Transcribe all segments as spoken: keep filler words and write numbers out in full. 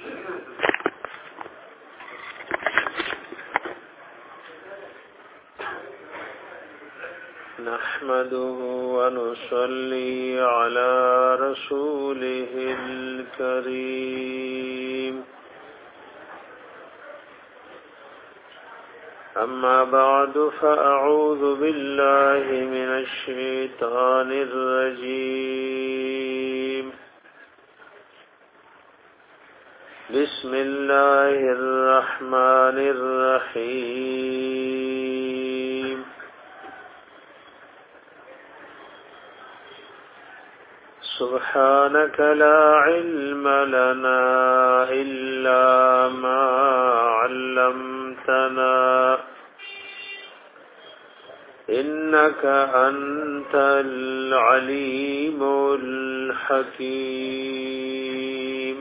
نحمده ونصلي على رسوله الكريم أما بعد فأعوذ بالله من الشيطان الرجيم بسم الله الرحمن الرحيم سبحانك لا علم لنا إلا ما علمتنا إنك أنت العليم الحكيم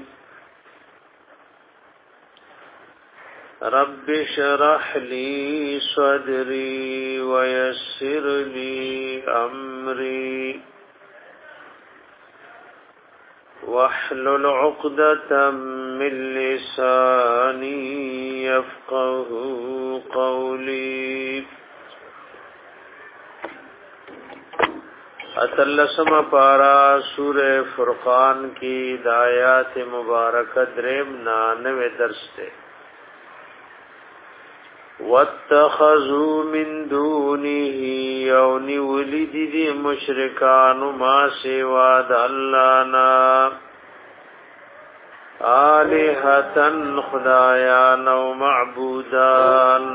رب اشرح لي صدري ويسر لي أمري واحلل عقدة من لساني يفقه قولي اتلسم پارا سورہ فرقان کی دایات مبارکہ دریم نانوے درس تے واتخذوا من دونه یونی ولید دی مشرکان ما سوا د الله نا الہتن خدایان و معبودان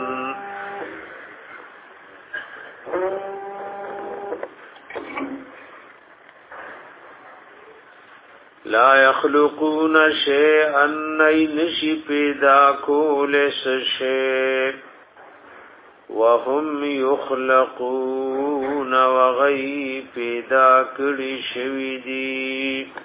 لا يخلقون شيئا نشي پیدا کول شيء وهم يخلقون وغي پیدا کړي شوی دي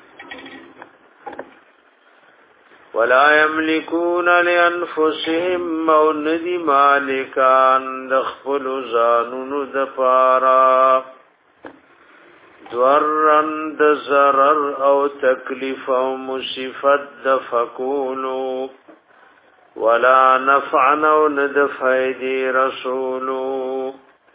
ولا يملكون لانفسهم موندي مالکان دخل زانون دپارا ضررن د ضرر او تکلیف او مصیبت د فقولو ولا نفعن او ند فیدی رسولو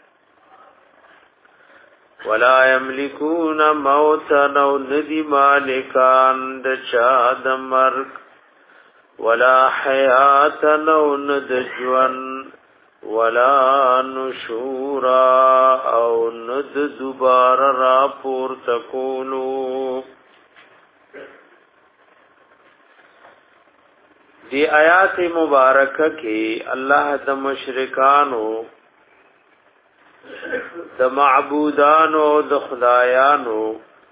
ولا یملکون موتا او ندی مالکان د چا د مرگ ولا حیات او ند جوان ولا نشورا او ند دوباره را پور تکولو دی آیات مبارکہ کی اللہ د مشرکانو د معبودانو د خدایانو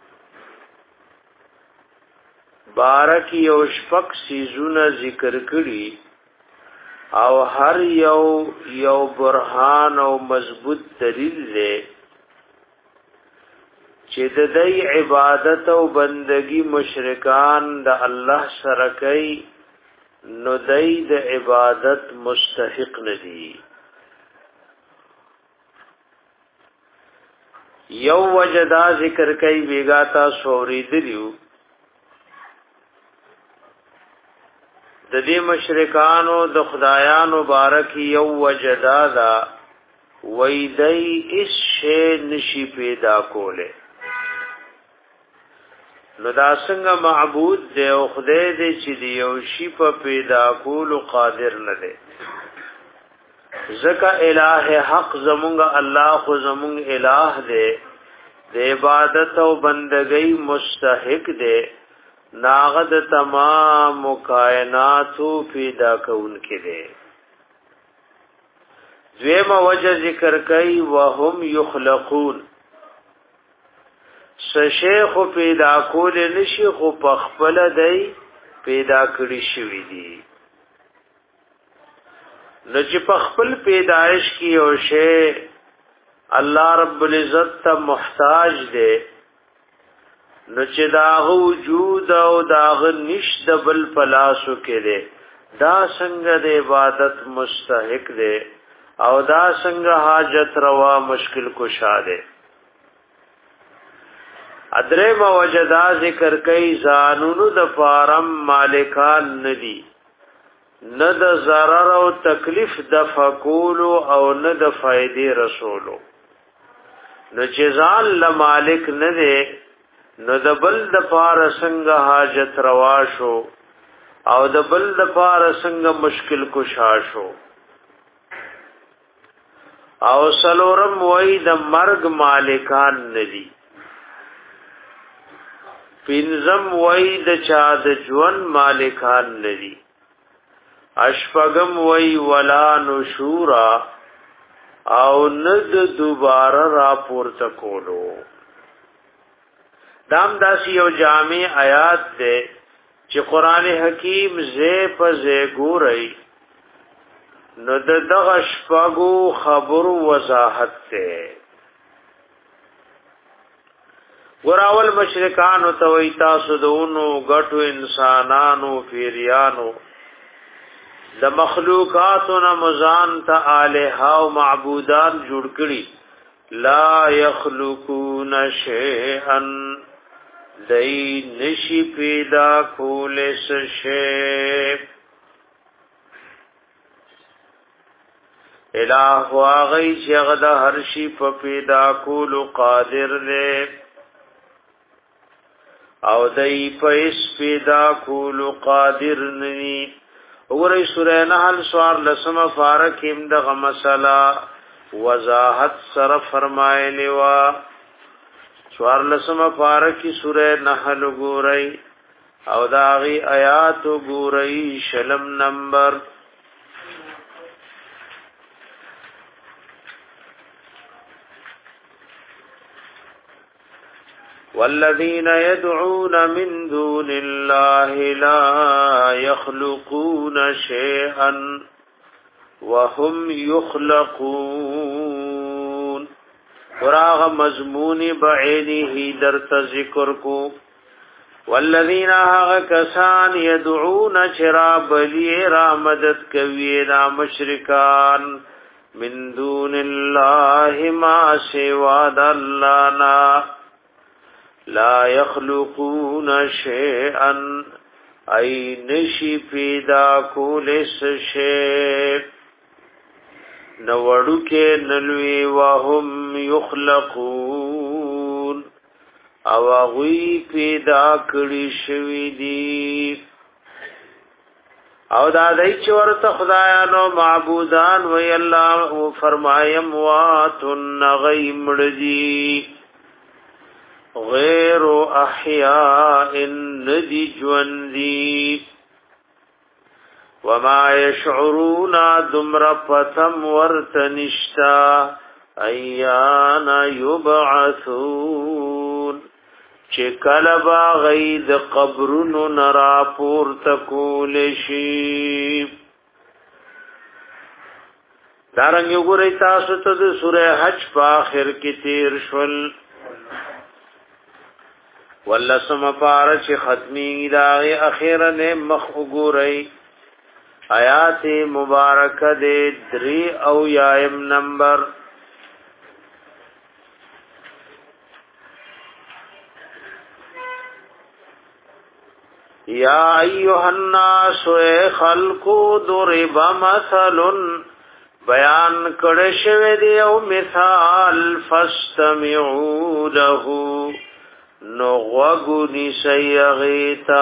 بارک یو شپک سیزونه ذکر کړي او هر یو یو برهان او مضبوط دلیل دی چې د دې عبادت او بندگی مشرکان د الله سره کوي نو دای د عبادت مستحق ندی یو وجدا ذکر کوي بیگا تا سوري دلیو د دې مشرکانو د خدایانو بارک یو وجدا دا ویدای اس شی نشي پیدا کوله نو دا څنګه معبود دی او خدای دی چې دی او شی په پیدا کول قادر نه دی ځکه الہ حق زمونږ الله خو زمونږ الہ دی د عبادت او بندګۍ مستحق دی ناغد تمام کائناتو پیدا کون کې دی دویمه وجه ذکر کوي وهم یخلقون شیخ پیدا کول نشي خو پخپل دی پیدا کړی شوی دی نو چې پخپل پیدائش کی او شی الله رب العزت ته محتاج دی نو چې داغه وجود او داغه نشد بل پلاسو کې دی دا څنګه د عبادت مستحق دی او دا څنګه حاجت روا مشکل کشا دی ادرم وجدا ذکر کئی زانونو د فارم مالکان ندی نه د ضرر او تکلیف د فقولو او نه د فائدې رسولو نو چې ځان له مالک نه دی نو د بل د پار څنګه حاجت روا شو او د بل د پار څنګه مشکل کشا شو او سلورم وای د مرگ مالکان ندی پینزم وای د چا د ژوند مالکان ندی اشفقم وی ولا نشورا او ند دوباره را پورته کولو دام داسی یو جامع آیات دے چې قرآن حکیم زی په زی ګورئی نو د دغه شپږو خبرو وضاحت ته ګوراول مشرکان او توي تاسو دونو غټو انسانانو پیریانو د مخلوقاتنا مزان ته الها او معبودان جوړ کړي لا يخلقون شيئا دای نشي پیدا کول شي الہ واغی چې غدا هر شي په پیدا کول قادر دی او دای په اس پیدا کول قادر نی وګورئ سورہ نحل سوار لسمه فارق هم دغه مسله وضاحت سره فرمایلی وا سوار لسمه فارق کی سورہ نحل ګورئ او داغي آیات ګورئ شلم نمبر والذين يدعون من دون الله لا يخلقون شيئا وهم يخلقون وراغ مضمون بعینه در ذکر کو والذین هغه کسان يدعون شراب لی را مدد کوي را مشرکان من دون الله ما سوا الله نا لا يخلقون شيئا اي نشي پیدا کول شيء نوړو کې نلوي وهم يخلقون او غوي پیدا کړی شوی دي او دا دای چې ورته خدایانو معبودان وی الله فرمایم واتن غیمړي غیر احیاء ندی جوندی وما یشعرون دمر پتم ورتنشتا ایان یبعثون چه کلبا غید قبرن نرا پورتکول شیب دارنگ یو گو ریتا ستد سورہ حج پا آخر کی تیر شول واللسم پارچ ختمی داغی اخیرن مخ گورئی آیات مبارک دے دری او یائم نمبر یا ایوہ الناس اے خلقو ضرب مثل بیان کڑشو دی او مثال فاستمعوا لہو نغوگنی سیغیتا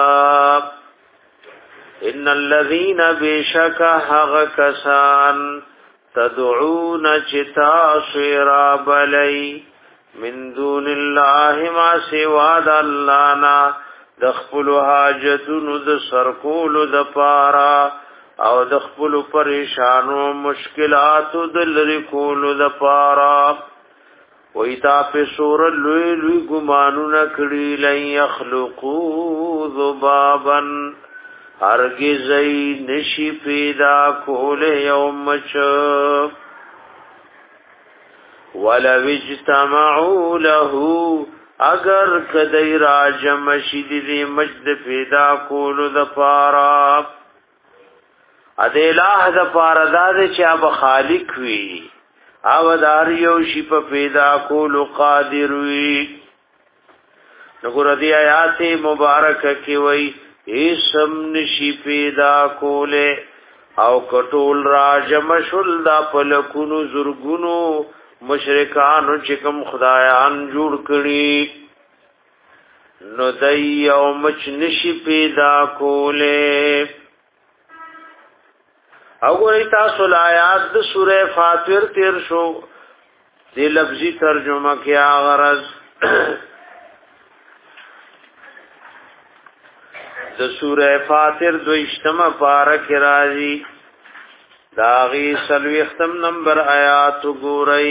ان الذین بشک حق کسان تدعون چتاس رابلی من دون اللہ ما سواد اللانا دخپل حاجتون د سرکول د پارا او دخپل پریشانو مشکلات دل رکول د پارا ویتا پی سور لوی لوی گمانو نکڑی لن یخلقو ذبابا ارگزی نشی پیدا کول یومچ ولو اجتمعو لہو اگر کدی راجم شید دی مجد پیدا کول د پارا اد الہ د پارا داد چا بخالق وی او دار یو شی په پیدا کول قادر وی نګور دی آیات مبارکه کی وای اسم نشی پیدا کوله او کټول راجم شل دا پلکونو زرګونو مشرکانو چې کوم خدایان جوړ کړي نو دای او مچ نشی پیدا کوله او ګورئ تاسو آیات د سوره فاطر تیر شو دی لفظي ترجمه کیا غرض د سوره فاطر دویشتمه پارک راځي داغي سلوختم نمبر آیات ګورئ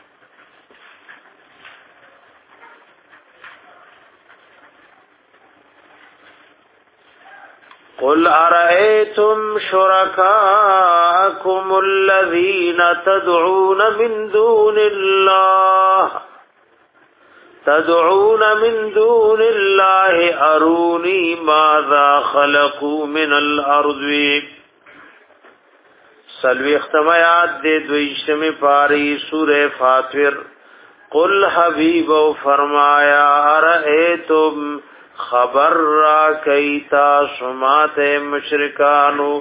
قل أرأيتم شركاءكم الذين تدعون من دون الله تدعون من دون الله أروني ماذا خلقوا من الأرض سلوی اختمایات دے دویشتمی پاری سورہ فاطر قل حبیب و فرمایا ارائیتم خبر را کیتا سمات مشرکانو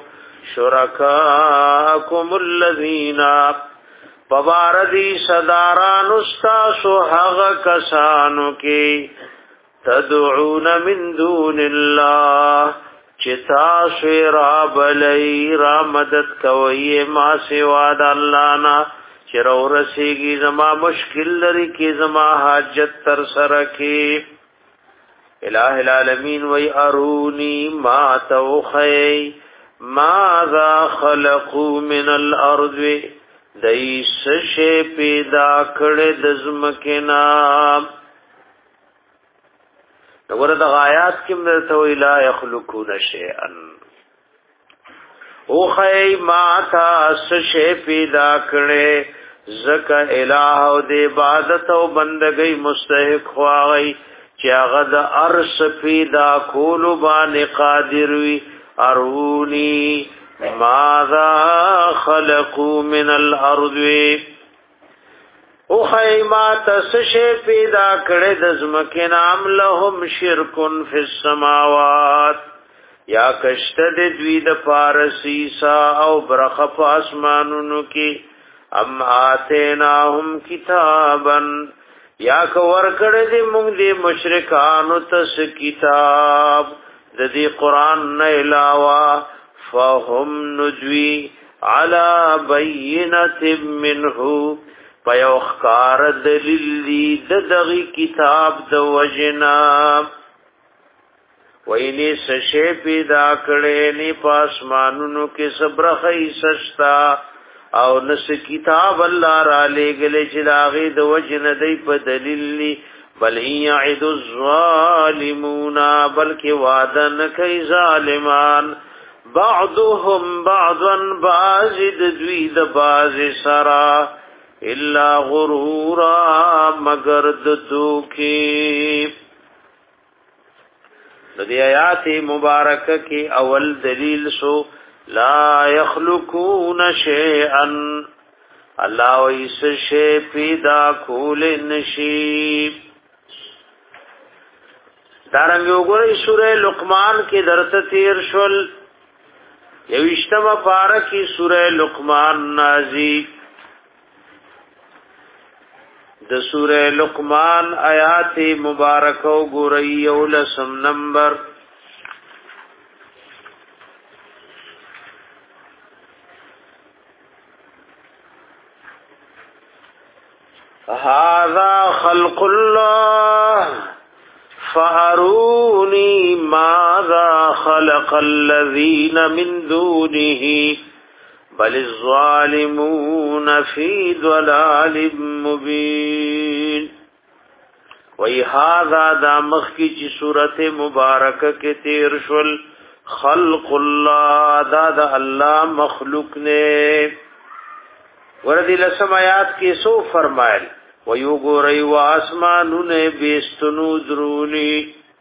شرکاکم الذین پباردی صداران استاسو حق کسانو کی تدعون من دون اللہ چتا شیرا بلی را مدد کوئی ما سوا د الله نا چرو رسیږي زما مشکل لري کی زما حاجت تر سره کی الہ العالمین وی ارونی ما توخی ماذا خلقوا من الارض دیس شی پیدا کړه د زمکنا نور د غایات کې مرته ویلا یخلقون شیئا او خی ما تاس شی پیدا کړه زکه الہ او د عبادت او بندګۍ مستحق خواغی چې هغه د ارش پیدا کول باندې قادر وي ارونی ماذا خلقوا من الارض او خیمات سشه پیدا کړه د زمکه نام لهم شرکن فی السماوات یا کشته د دوی د پارسی سا او برخ په اسمانونو کې ام آتیناهم کتابن یا کو ور کړه دې موږ دې مشرکانو تس کتاب د دې قران نه علاوه فهم ندوی علی بینۃ منه پیو خکار دلیلی د دغی کتاب د وجنا ویني سشه پیدا کړي نی پاسمانونو کې صبر خی سشتا او نس کتاب الله را لګلې چې داغه د وجن دی په دلیلی بل یعد الظالمون بلکې وعده نه کوي ظالمان بعضهم بعضا بعض دوی د باز سرا الا غرورا مگر د دوکي د دې آیات مبارکه کې اول دلیل سو لا يخلقون شيئا الله ويس شي پیدا کول نشي دارنګ وګورئ سورې لقمان کې درته تیر شول یوشتمه پارا کې سورې لقمان نازل د سورہ لقمان آیات مبارکه وګورئ ولسم نمبر هذا خلق الله فاروني ماذا خلق الذين من دونه بل الظالمون في ضلال مبين وی هذا دا مخکی چی صورت مبارکه کې تیر شل خلق الله دا دا الله مخلوق نے وردی لسم آیات کې سو فرمایل ویو گوری و آسمانون بیستنو درونی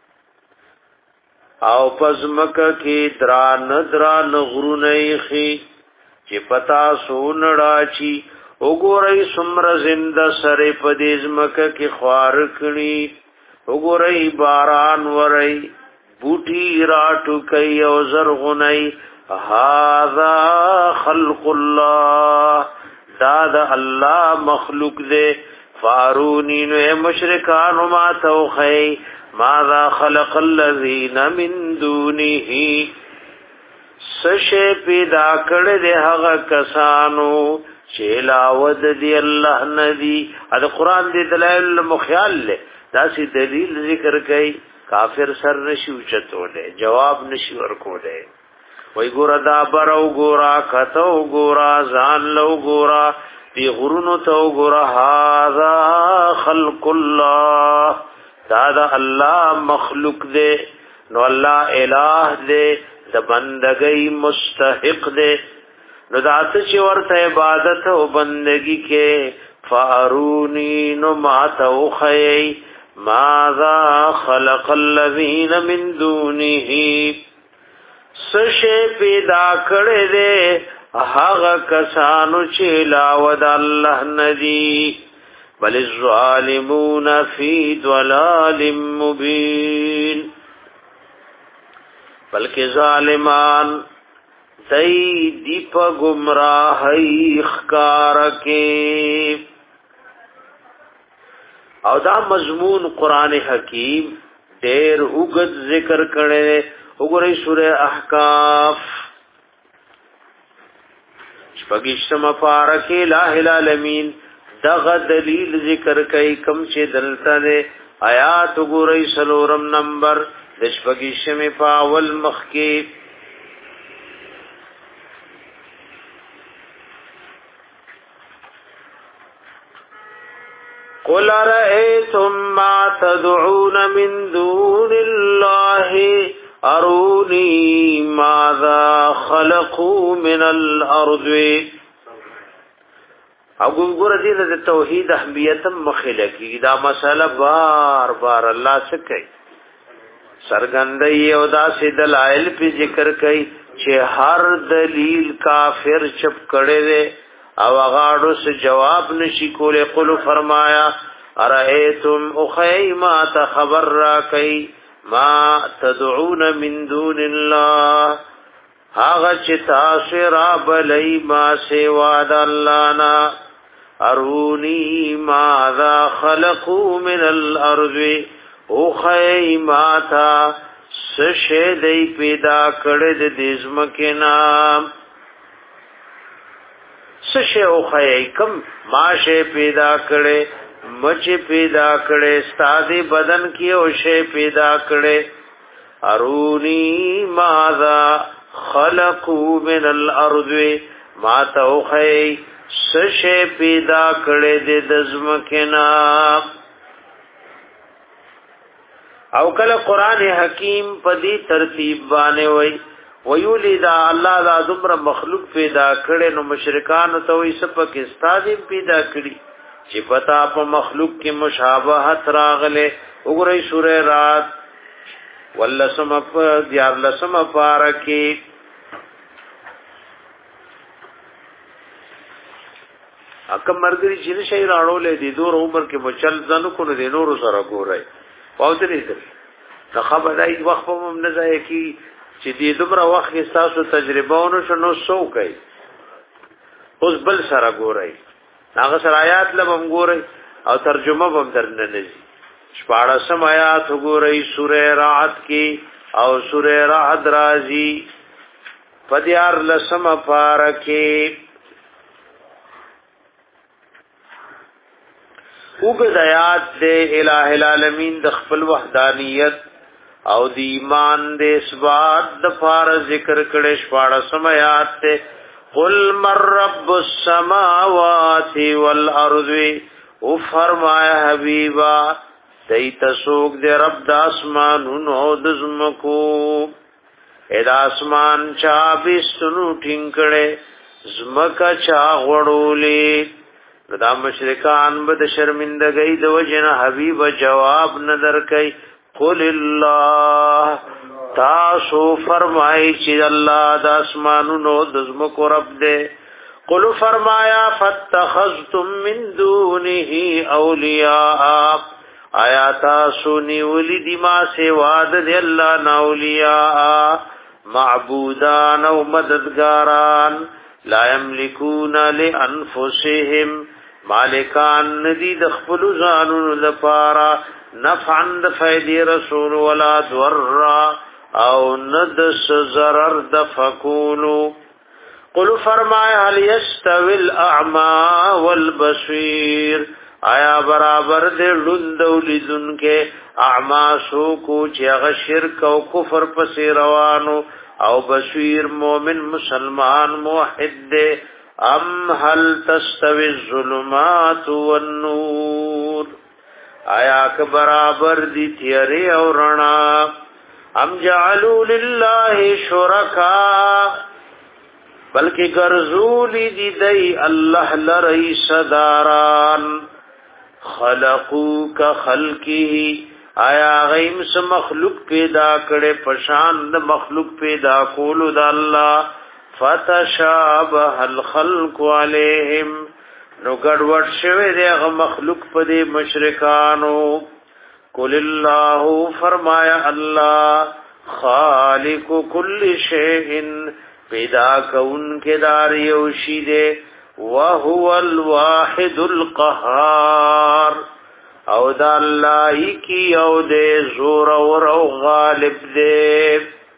او پزمکه کې دران دران غرونیخی چې پتا سونړه چی وګورئ سمر زنده سره په دې ځمکه کې خوار کړي وګورئ باران ورئ بوټي راټو کوي او زرغونی هذا خلق الله دا د الله مخلوق دے فارونی نو مشرکان ما توخی ماذا خلق الذین من دونه سشه پیدا کړه دے هغه کسانو چې لاود دی الله ندی دا قران دی دلائل مخیال له دا سی دلیل ذکر کئ کافر سر نشي چتوله جواب نشي ورکوله وای ګور دا برو ګورا کتو ګورا ځان لو ګورا دی غرونو تو ګورا هاذا خلق الله دا دا الله مخلوق دے نو الله الہ دے د بندګۍ مستحق دے نو دات چې ورته عبادت او بندگی کې فارونی نو ماتو خی ماذا خلق الذین من دونه سشه پیدا کړه دے هغه کسانو چې لاود الله ندی بل الظالمون فی ضلال مبین بلکې ظالمان دای دی په گمراهی ښکار کې او دا مضمون قران حکیم ډېر وګد ذکر کړي وګورئ سوره احقاف شپږشتمه پارکه لا العالمین دغه دلیل ذکر کوي کم چې دلته ده آیات وګورئ سلورم نمبر د شپږشتمه پاول مخکې قل رأيتم ما تدعون من دون الله أروني ماذا خلقوا من الأرض او ګور دې د توحید اهمیت مخله کی دا مسله بار بار الله سکي سرګندې او دا سې دلایل په ذکر کوي چې هر دلیل کافر چپ کړي وي او غاړو سے جواب نشی کولے قلو فرمایا ارائیتم اخی ما تخبر را کئی ما تدعون من دون اللہ آغا چتا سرا بلی ما سواد اللہنا ارونی ماذا خلقو من الارض اخی ما تا سشیدی پیدا کرد دیزمکی نام سشه او خی کم ماشه پیدا کړي مچ پیدا کړي ستادي بدن کې او شی پیدا کړي ارونی ماذا خلقوا من الارض ما تو خی سشه پیدا کړي د دزمکنا او کله قران حکیم په دې ترتیب باندې وای ویولی دا الله دا دمر مخلوق پیدا کړي نو مشرکان ته وي سپک استادی پیدا کړي چې پتا په مخلوق کې مشابهت راغله وګورئ سوره رات ولسم په دیار لسم پارکی اکه مرګري چې شي راړولې دي دور عمر کې مچل ځنو کو نه نور سره ګورای پاوته دې ته خبردای وخت په مم نه ځای کی چې دې دومره وخت کې تاسو تجربهونه شنو سو کوي اوس بل سره ګورئ هغه سره آیات لبم ګورئ او ترجمه هم درنه نشي شپاړسم آیات ګورئ سوره رعد کې او سوره رعد راځي پدیار لسم پارکه وګ آیات دې الٰه العالمین د خپل وحدانیت او دی ایمان دے اثبات د فار ذکر کړي شپاړه سمات ته قل مر رب السماوات والارض او فرمایا حبیبا دیت سوق دے رب د اسمانونو د زمکو اې د اسمان چا بستنو ټینګړې زمکا چا غړولې دا مشرکان به د شرمندګۍ د وجنه حبیب جواب نظر کوي قل الله تاسو فرمای چې الله د اسمانونو د زمکو رب دې قل فرمایا فتخذتم من دونه اولیاء آیات سونی ولدی ما سوا د الله ناولیاء معبودان او مددگاران لا یملکون لانفسهم مالکان ندی د خپل ځانونو لپاره نفعا د فیدی رسول ولا ضر او ند ضرر د فکولو قل فرمایا هل یستوی الاعمى والبصیر آیا برابر دے لند ولیدن کے اعماسو کو چیغ شرک او کفر پسی روانو او بصیر مومن مسلمان موحد دے ام هل تستوی الظلمات والنور آیا که برابر دی تیاری او رنا ام جعلوا للہ شرکا بلکہ گرزولی دی دی اللہ لرئی صداران خلقو کا خلقی آیا غیم سے مخلوق پیدا کرے پشان د مخلوق پیدا کولو دا اللہ فتشابہ الخلق علیہم نو گڑوڑ شوی دے غ مخلوق پدے مشرکانو قل اللہ فرمایا اللہ خالق کل شیء پیدا کون کے داری اوشی دے وهو الواحد القهار او دا اللہ کی او دے زور اور او غالب دے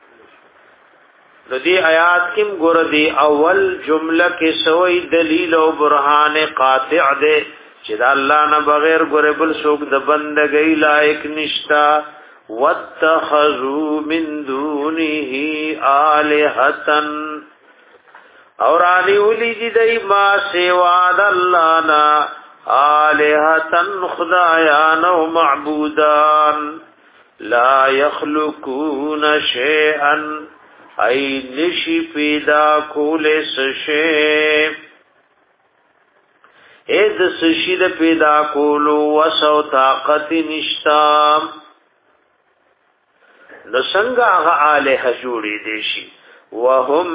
دی آیات کم گر دی اول جملہ کے سوئی دلیل و برہان قاطع دے چدا اللہ نہ بغیر گر بل سوک د بندگی لائق نشتا واتخذوا من دونه آلہتن اور علی ولی دی دی ما سواد اللہ نا آلہتن خدایان و معبودان لا یخلقون شیئا ای نشی پیدا کولے سشے اید سشید پیدا کولو وسو طاقت نشتام نسنگا آغا آلہ جوڑی دیشی وهم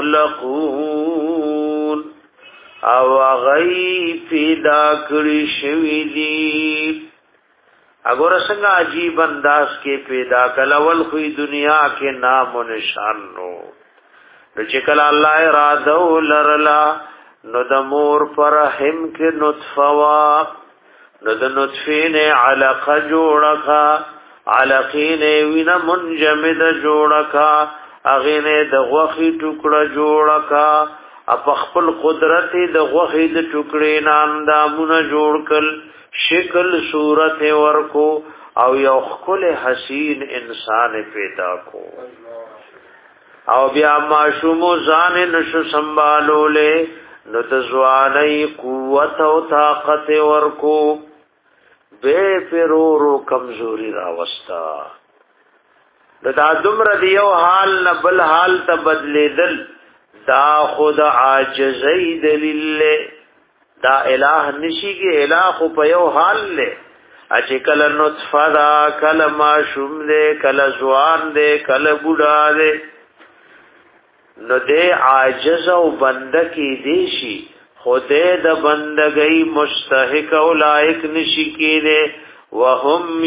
یخلقون او غی پیدا کری شوی دی اگر سنگا عجیب انداز کے پیدا کل اول خوی دنیا کے نام و نشان نو نو چکل اللہ ارادو لرلا نو دمور پر رحم کے نطفوا نو د نطفین علق جوڑکا علقین وین منجمد جوڑکا اغین د غوخی ټوکړه جوړه کا اپ خپل قدرت د غوخی د ټوکړې ناندامونه جوړ کل شکل صورت ورکو او یو خپل حسین انسان پیدا کو او بیا معشوم ځان نشو سنبالولې نو د ځواني قوت او طاقت ورکو بے پرورو کمزوری راوستا دا دمر دیو حال نبل حال تا بدلیدل دا خود عاجزی دلیل دا الہ نشی کے الہ خو پیو حال لے اچھے کل نطفہ دا کل معشوم دے کل زوان دے کل بوڑا دے نو دے عاجز و بندکی دیشی خودے دا بندگی مستحق و لائق نشی کی دے وهم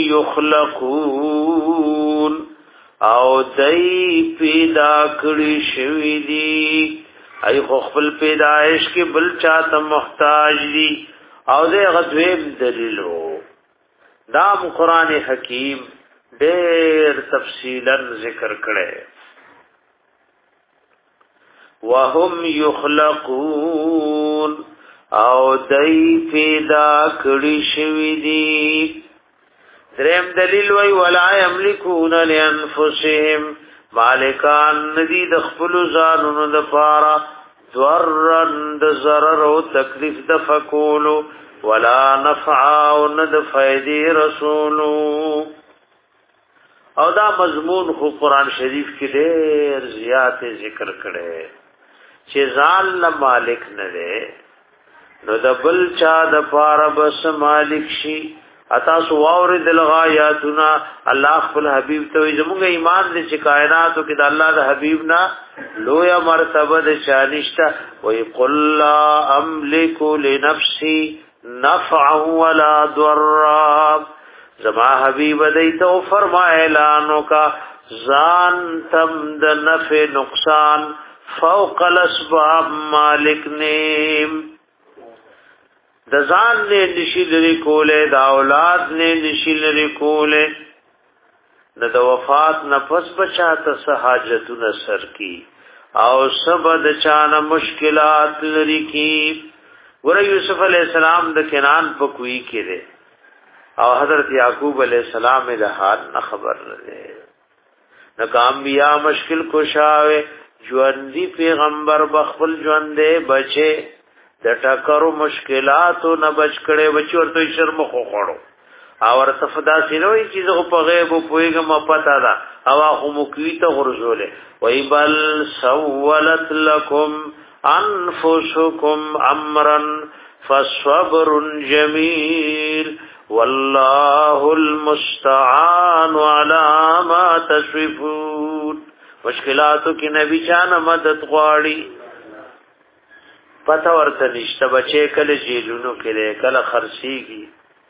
یخلقون او دای پیدا کړی شوی دی ای خو خپل پیدائش کې بل چاته محتاج دی او دې غدویم دلیلو دام قران حکیم ډېر تفصیلا ذکر کړي وهم یخلقون او دای پیدا کړی شوی دی دریم دلیل وی ولا یملکون لانفسهم مالکان ندی د خپل ځانونو د پاره ضرر د ضرر او تکلیف د فکولو ولا نفع او ند فیدی رسولو او دا مضمون خو قران شریف کې ډېر زیات ذکر کړي چې ځان له مالک نه ده نو د بل چا د پاره بس مالک شي اتا سو اورد الغایاتنا الله خپل حبیب ته زموږ ایمان دې چې کائناتو کې د الله د حبیب نا لویا مرتبه د شانشتا وی قل لا املک لنفسي نفعا ولا ضرا زما حبیب دیتو فرمائے اعلانو کا زان تم د نفع نقصان فوق الاسباب مالک نیم د ځان نه نشي لري کوله د اولاد نه نشي لري کوله د وفات نفس بچا ته حاجتونه سر کی او سبد چانه مشکلات لري کی ور یوسف علی السلام د کنان په کوی کړي او حضرت یعقوب علی السلام له حال نه خبر نه نه کامیاب مشکل کوشاوه ژوندۍ پیغمبر بخل ژوندې بچي د ټکرو مشکلاتو نه بچ کړي بچي ورته شرم خو خړو او ورته فدا سينوي چې زه په غیب پويګم پتا دا او خو مکوي ته غرزوله وای بل سولت لكم انفسكم امرا فصبر جميل والله المستعان على ما تصفون مشکلاتو کې نبی چانه مدد غواړي پتا ورته نشته بچي کله جیلونو کې کله خرسيږي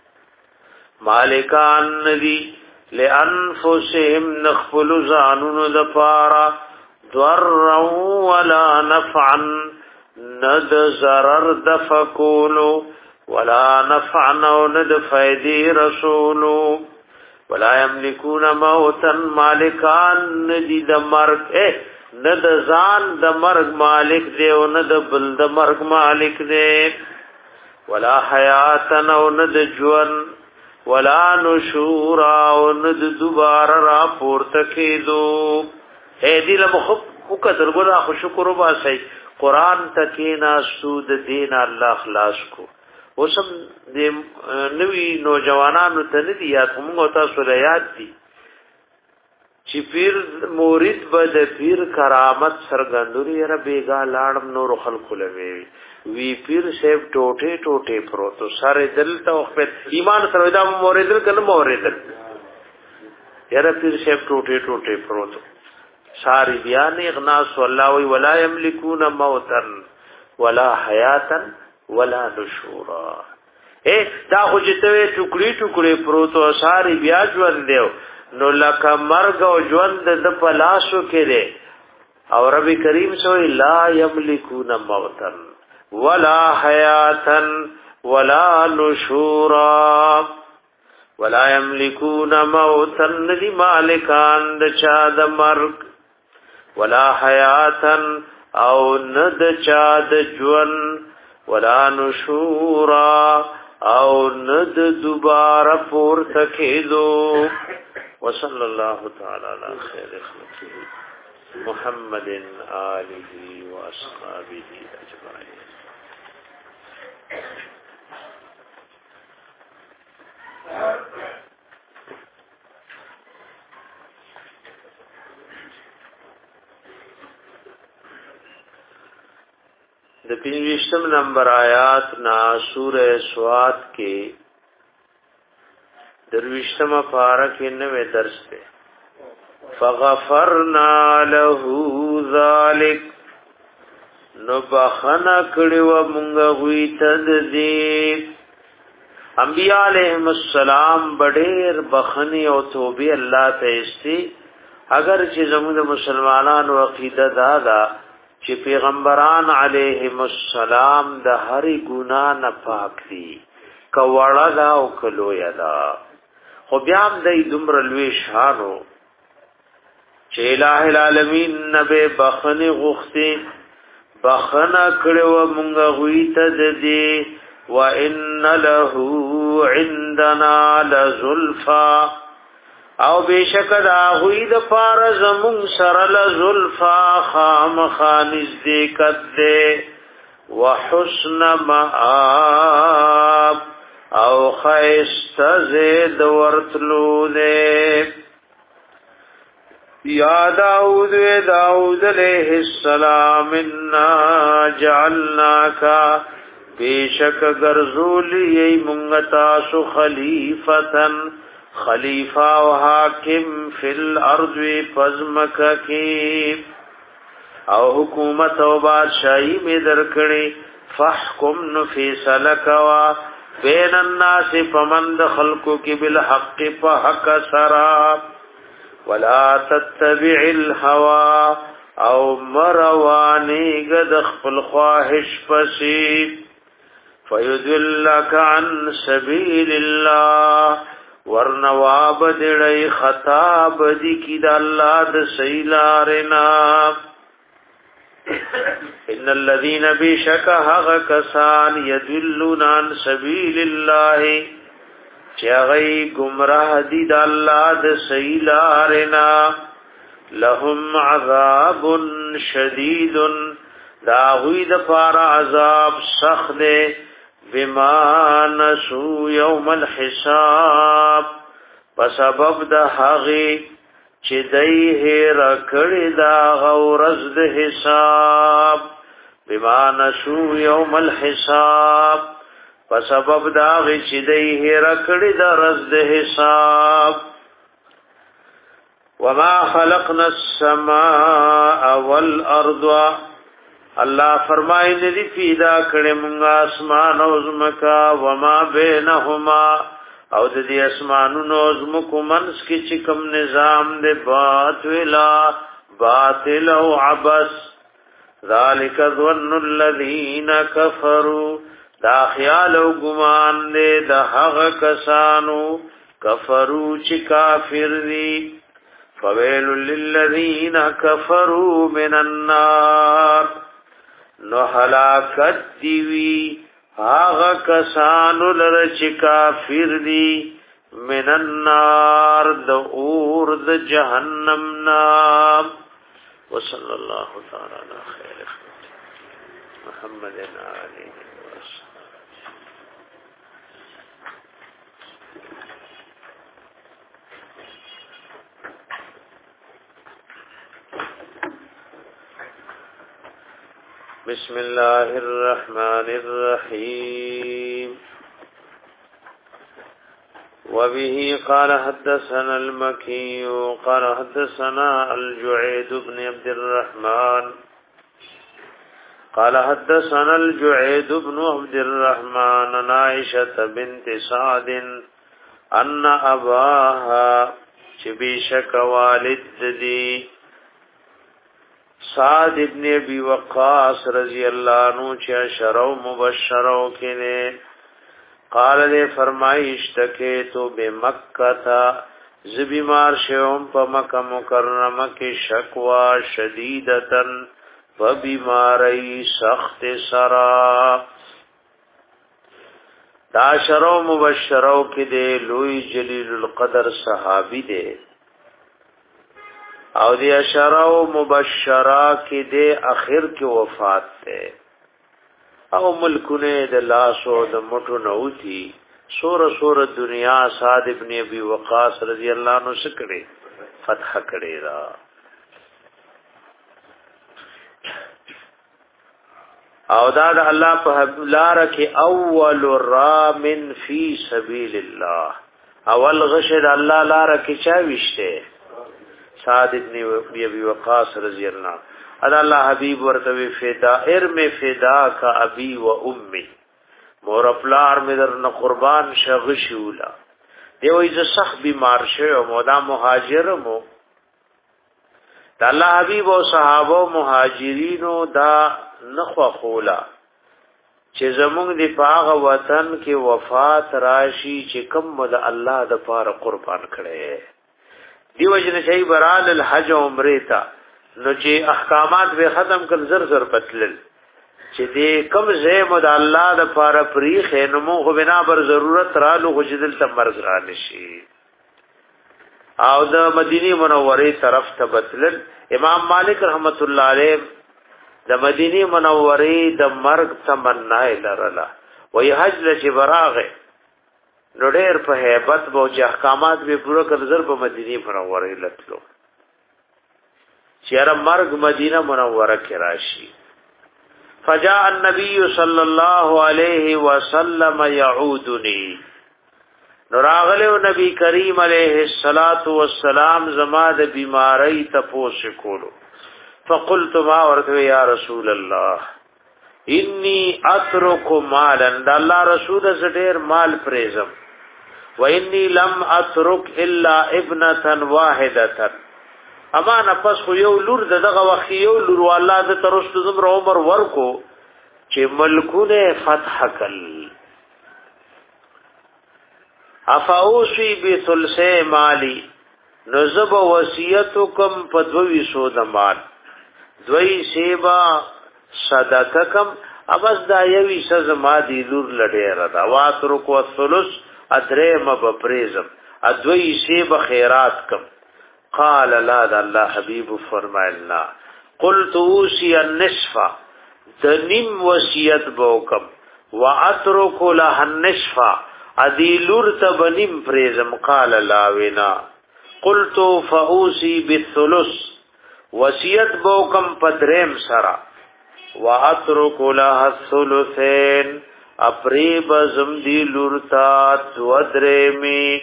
مالکان ندی لانفسهم نخفل زانون دفارا ضرا ولا نفعا ند ضرر دفکولو ولا نفعا ند فیدی رسولو ولا یملکون موتا مالکان ندی د مرگ اے ند زان د مرگ مالک دے و ند بل د مرگ مالک دے ولا حیاتن و ند جون ولا نشورا و ند دوباره را پورته کېدو اے دې له مخ وکړل ګلا خو شکر وباسي قران تکینا سود دین الله خلاص کو اوسم دې نوی نوجوانانو ته نه دی یاد موږ تاسو له یاد دي چې پیر مورید به د پیر کرامت سرګندوري را بیګا لاړم نور خلق لوي وی پیر سیب ټوټه ټوټه پروتو سره دل ته خپل ایمان سره دا موریدل کنه موریدل یاره پیر سیب ټوټه ټوټه پروتو ساری بیان اغناس والله وی ولا یملکون موتا ولا حیاتا ولا نشورا اے دا خو چې ته ټوکړي ټوکړي پروتو ساری بیا ژوند دیو نو لکه مرګ او ژوند د پلاسو کې دی او رب کریم سوې لا یملکون موتا ولا حیاتا ولا نشورا ولا یملکون موتا ندی مالکان د چا د مرگ ولا حیاتا او ند چا د جون ولا نشورا او ند دوباره پور تکیدو وصلی الله تعالی علی خیر خلقه محمد آله و اصحابه اجمعین د پنځم نمبر آیات نا سورہ سواد کې درویشتمه پارا کې نوې درس ده فغفرنا له ذلک نو بخنا کړي و مونږ وی تد دې انبیاء علیهم السلام بډېر بخنی او توبه الله ته استی اگر چې زموږ مسلمانانو عقیده دادا چې پیغمبران علیهم السلام د هر ګناه نه پاک دي کوړه دا او کلو یدا خو بیا هم د دومره لوی شانو چې الٰه العالمین نبی بخنی غوښتي بخنا کړو مونږ غوی ته دې و ان له عندنا لزلفا او بشکدا غوی د پار زمون سره لزلفا خام خانز دې کده وحسن مآب او خیست زید ورتلو دے یا داود و داود علیہ السلام انا جعلناکا بیشک گرزولی منگتاسو خلیفتن خلیفہ و حاکم فی الارض پزمکا کی او حکومت و بادشاہی میں درکڑی فحکم نفیصل کوا بین الناس فمن خلقو کی بالحق فحق سرا ولا تتبع الهوى او مروانی قد خفل خواهش پسی فیدلک عن سبیل اللہ ورنواب دڑی خطاب دی کی دا اللہ دا سیلارنا ان الذين بشك حق کسان يدلون عن سبيل الله چغی گمراه دي د الله د سیلارنا لهم عذاب شدید دا غوی د پار عذاب سخت بما نسو يوم الحساب بسبب د هغه چې دای رکړی دا غورز د حساب بما نسو یوم الحساب په سبب دا چې دای رکړی دا رز د حساب وما خلقنا السماء والارض الله فرمایي دې پیدا کړې موږ اسمان او زمکا وما بینهما او د دې اسمانونو زمکو منس کی چکم نظام دے باطلا باطل او عبس ذالک ظن الذین کفروا دا خیال او گمان دے دا حق کسانو کفرو چی کافر دی فویل للذین کفروا من النار نو حلاکت دیوی آغا کسانو لرچ کافر دی من النار د اور د جهنم نام وصلی اللہ تعالی علی خیر محمد علیہ بسم الله الرحمن الرحيم وبه قال حدثنا المكي قال حدثنا الجعيد بن عبد الرحمن قال حدثنا الجعيد بن عبد الرحمن عن عائشة بنت سعد أن أباها شبيشك والد دي سعد ابن ابی وقاص رضی اللہ عنہ چا شرو مبشرو کنے قال دے فرمائش تکے تو بے مکہ تھا زبیمار شیوم پا مکہ مکرمہ کی شکوا شدیدتن و بیماری سخت سرا دا شرو مبشرو کی دے لوی جلیل القدر صحابی دے او دی اشاره او مبشره کې د اخر کې وفات ده او ملکونه د لاسو د مټو نوتی سور سور دنیا سعد ابن ابي وقاص رضی الله عنه سکړي فتح کړي را او دا د الله په لار کې اول رامن فی سبیل الله اول غشد الله لار کې چا وشته سعد ابن ابی وقاص رضی اللہ عنہ اللہ حبیب ورتوی فدا ارم فدا کا ابی و امی مور افلار می در قربان شغشولا دیو ایز سخت بیمار شو مودا مهاجر مو دا اللہ حبیب و صحابه و مهاجرینو دا نخوا خولا چې زمونږ دی پاغ وطن کې وفات راشي چې کم مد الله د پاره قربان کړي دیو جن شي برال الحج عمره تا نو چې احکامات به ختم کړ زر زر پتلل چې دې کم زمد الله د پاره پریخ نو مو بنا بر ضرورت رالو خجدل تمرز را نشي او د مدینه منوره طرف ته بتلل امام مالک رحمت الله علیه د مدینه منوره د مرګ تمنا لرله وی حج لچ براغه نو ډېر په hebat بو چې احکامات به پوره کړ زر په مدینه منوره لټلو چیرې مرګ مدینه منوره کې راشي فجاء النبي صلى الله عليه وسلم يعودني نراغله نبی کریم علیہ الصلات والسلام زما د بیماری تپوس کولو فقلت ما ورته یا رسول الله انی اترک مالا دا الله رسول ز ډیر مال پریزم و انی لم اترک الا ابنه واحده اما نفس خو یو لور دغه وخت یو لور والله د ترست زمر عمر ورکو چې ملکونه فتح کل افاوسی بثلث مالی نزب وصیتکم پدوی سو د مال دوی سیبا صدقکم ابس دا یوی سزما دی لور لډیر دا واترک والثلث ادریم بپریزم ادوی سیبا خیرات کم قال لا دا الله حبیب فرمایلنا قلت اوسی النصف دنیم وصیت بوکم واترک له النصف ادی لور تبنیم پریزم قال لا وینا قلت فاوسی بالثلث وصیت بوکم پدریم سرا واترک لها الثلثین اپریب زمدی لورتا دودریمی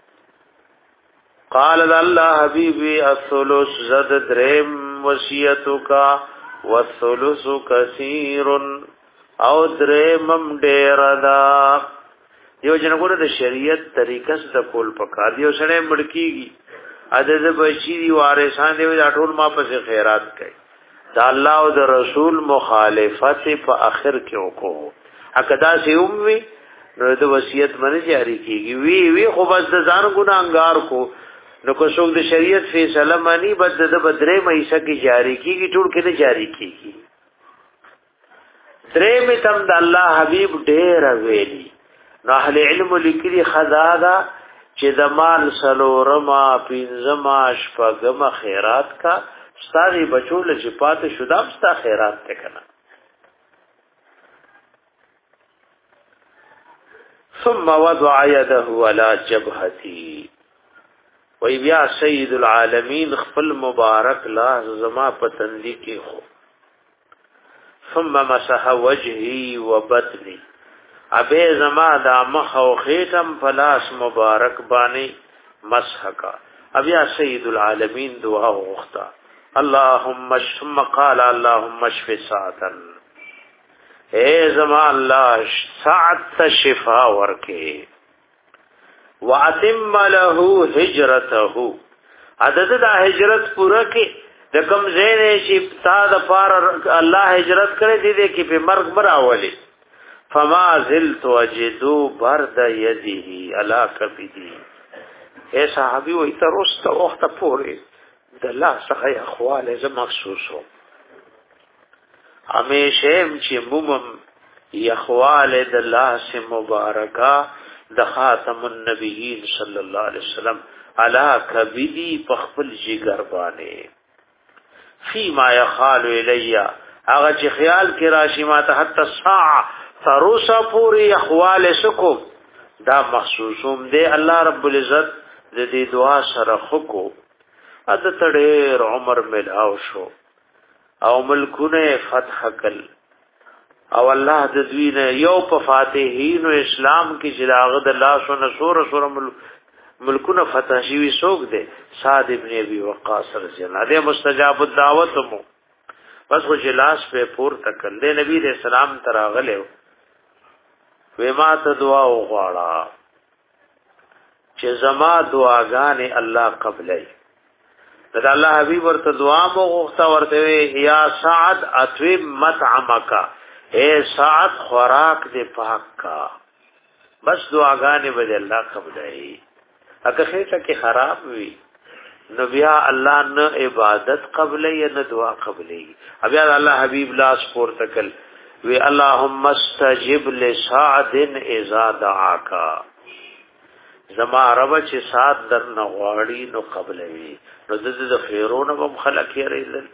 قال الله حبیبی الثلث زد دریم وصیتو کا والثلث کثیر او درمم ډیر دا یو جنګور د شریعت طریقه څخه کول پکار دی او سره مړکیږي اده بچی دی وارثان دی دا ټول ما پسې خیرات کوي دا الله او د رسول مخالفت په اخر کې وکړو اکدا سی امي نو د وصیت باندې جاری کیږي وی وی خو بس د ځان ګناګار کو نو کو څوک د شریعت فیصله مانی بد د بدرې مېسه کې جاری کیږي ټول کې نه جاری کیږي درې می تم د الله حبیب ډېر ویلي نو اهل علم لیکلي خزادا چې د مال سلورما پینځما شپږما خیرات کا ستاري بچول چې پات شودام ستا خیرات ته کنه ثم وضع يده على جبهتي وی بیا سید العالمین خپل مبارک لاس زما پتندی کې خو ثم مسح وجهي وبطني ابه زما د مخ او خیتم فلاس مبارک باندې مسح کا ابیا سید العالمین دعا وغوښتا اللهم ثم قال اللهم اشف ساعتا اے زما الله ساعت شفاء ورکه واتم له هجرته عدد د هجرت پورا کې د کم زین شي تا د پار الله هجرت کړي دي کې په مرګ براولي فما زلت وجدو برد يده على كبدي اے صحابي وي تر اوسه وخت پورې د الله څخه اخوال ز مخصوصو همیشه چې مومم یخوال د الله سے مبارکا د خاتم النبیین صلی الله علیه وسلم علا کبدی پخپل جگر باندې فيما يخال الی هغه چې خیال کې راشي ما ته حتی الساعه فروسا پوری اخوال سکو دا محسوسوم دی الله رب العزت د دې دعا سره خکو اته تډیر عمر ملاو شو او ملکونه فتح کل او الله د دوی نه یو په فاتحین او اسلام کې جلاغ د الله سو نصور سور ملکونه فتح شي سوق دي سعد ابن ابي وقاص رضی الله عنه مستجاب الدعوت مو بس خو جلاس په پور تکل دي نبی رسول سلام تراغله و ما ته دعا وغواړه چې زما دعاګانې الله قبلای دا الله حبیب ورته دعا مو غوښته ورته یا سعد اتوب مطعمک اے سعد خوراک دې پاک کا بس دعاګانې به الله قبلای اګه خېټه کې خراب وي نو بیا الله نه عبادت قبلای نه دعا قبلای بیا الله حبیب لاس پور تکل وی اللهم استجب لسعد اذا دعاک زما رب چې سات در نه غواړي نو قبلوي نو د خیرونو هم خلق یې ریل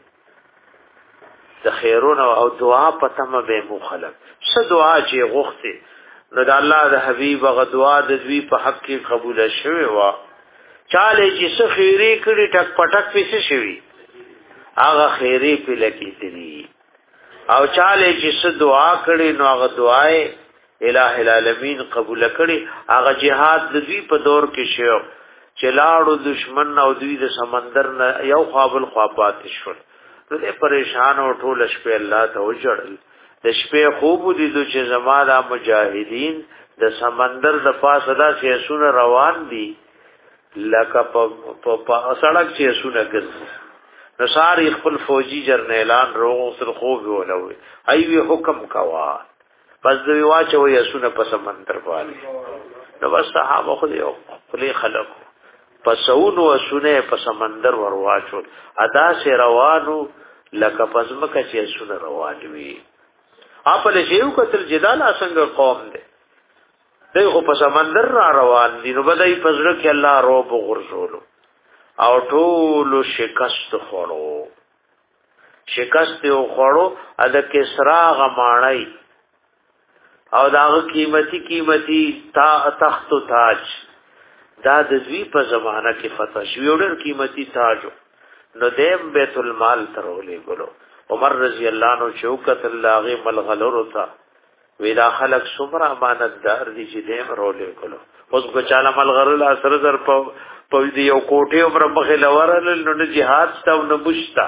د خیرونو او دعا پتم به مو خلق څه دعا چې غوښتي نو د الله د حبيب غ دعا د دوی په حق کې قبول شوه وا چاله چې څه خیری کړي ټک پټک پیسې شوی هغه خیری په لکی دي او چاله چې څه دعا کړي نو هغه دعای الہ العالمین قبول کړي هغه jihad د دوی په دور کې شو چې لاړو دشمن او دوی د سمندر نه یو قابل خوابات شول نو دې پریشان او ټول شپه الله ته وجړل د شپې خوب لیدو چې زماده مجاهدین د سمندر د پاسه دا سیاسونه روان دي لکه په په سړک سیاسونه ګرځي نو ساری خپل فوجي جرنیلان روغ سر خوب ولوي ایوی حکم کوا پس دوی واچو یسونه په سمندر باندې نو بس صحابه خو یو خپل خلق پسونو وسونه په سمندر ورواچو ادا سي روانو لکه پزمکه چې سونه روان وي خپل شیو کتل جدال څنګه قوم دي دغه په سمندر را روان دي نو بدای پزړه کې الله روب غرزولو او ټول شکست خورو شکست یو خورو ا د کسرا غمانای او داغه قیمتي قیمتي تا تخت و تاج دا د دوی په زمانہ کې فتح شو یو ډېر قیمتي تاج نو دیم بیت المال ترولې ګلو عمر رضی الله عنه شوکت الله ملغلر وتا ویلا خلق سمرا امانتدار دي چې دیم رولې ګلو اوس بچاله ملغلر اثر در په په دې یو کوټه عمر مخه لورل نو جهاد تا نو بشتا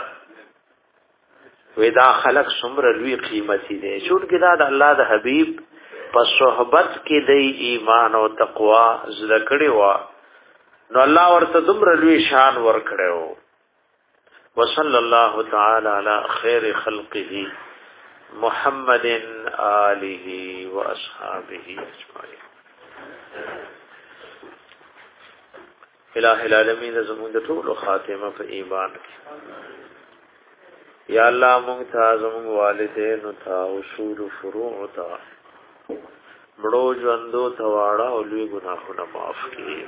ودا خلق سمرا لوی قیمتي دي شون کې دا د الله د حبيب په صحبت کې د ایمان او تقوا زده کړي وا نو الله ورته دومره لوی شان ور کړو وصلی الله تعالی علی خیر خلقه محمد آله و اصحابه اجمعین الہ العالمین زمون د ټول خاتمه په ایمان یا الله مونږ ته زمون والدین او تا اصول فروع تا مړو ژوندو تواړه او لوی ګناهونه معاف کړي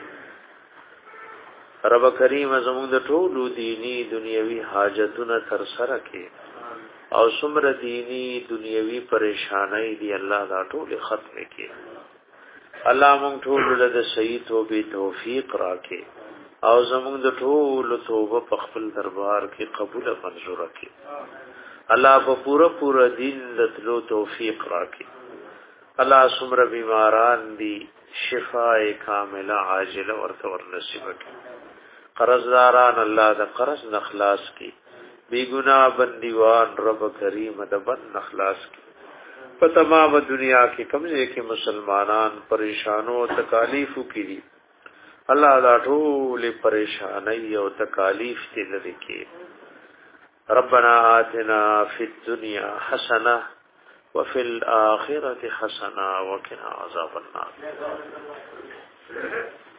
رب کریم زموږ د ټولو دینی دنیوي حاجتونه تر سره کړي او څومره دینی دنیوي پریشانای دي الله دا ټول ختم کړي الله موږ ټول له صحیح توبې توفیق راکړي او زموږ د ټولو توبه په خپل دربار کې قبول منظور کړي الله په پورا پورا دین د تلو توفیق راکړي الله څومره بیماران دي شفاء کامله عاجله ورته ور نصیب کړي قرضداران الله د قرض نخلاص کی بی گناہ بندیوان رب کریم د بند نخلاص کی په تمام دنیا کې کمزې کې مسلمانان پریشانو او تکالیفو کې دي الله دا ټول پریشانای او تکالیف دې لري کې ربنا آتنا فی الدنیا حسنه وفي الآخرة حسنه وقنا عذاب النار